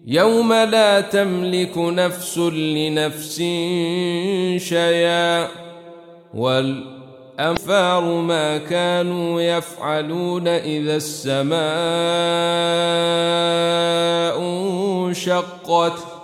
يوم لا تملك نفس لنفس شيئا والأنفار ما كانوا يفعلون إذا السماء انشقت